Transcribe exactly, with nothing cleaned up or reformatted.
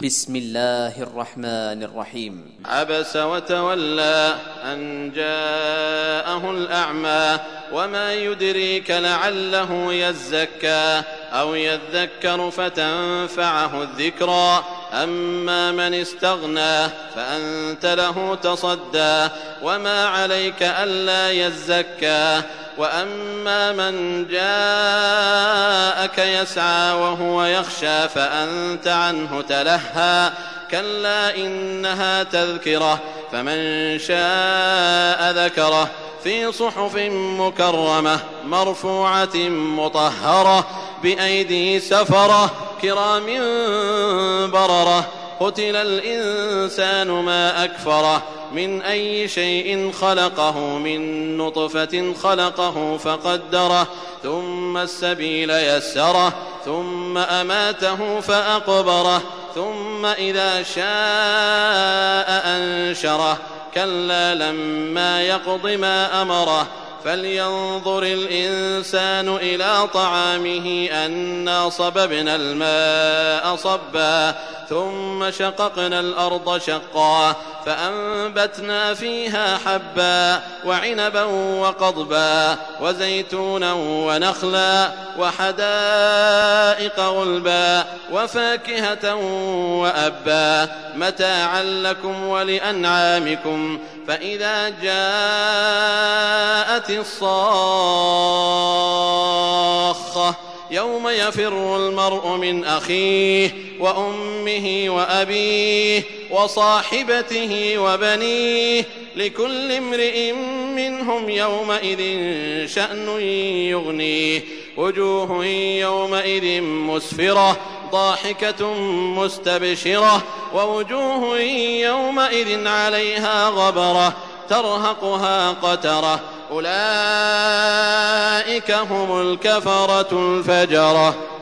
بسم الله الرحمن الرحيم. عبس وتولى أن جاءه الأعمى وما يدريك لعله يزكى أو يذكر فتنفعه الذكرى أما من استغنى فأنت له تصدى وما عليك ألا يزكى وأما من جاءك يسعى وهو يخشى فأنت عنه تلهى كلا إنها تذكرة فمن شاء ذكره في صحف مكرمة مرفوعة مطهرة بأيدي سفرة كرام بررة قتل الإنسان ما أكفره من أي شيء خلقه من نطفة خلقه فقدره ثم السبيل يسره ثم أماته فأقبره ثم إذا شاء أنشره كلا لما يقض ما أمره فلينظر الإنسان إلى طعامه أنا صببنا الماء صبا ثم شققنا الأرض شقا فأنبتنا فيها حبا وعنبا وقضبا وزيتونا ونخلا وحدائق غلبا وفاكهة وأبا متاعا لكم ولأنعامكم فإذا جاءت الصاخة يوم يفر المرء من أخيه وأمه وأبيه وصاحبته وبنيه لكل امرئ منهم يومئذ شأن يغنيه وجوه يومئذ مسفرة ضاحكة مستبشرة ووجوه يومئذ عليها غبرة ترهقها قترة أولئك هم الكفرة الفجرة.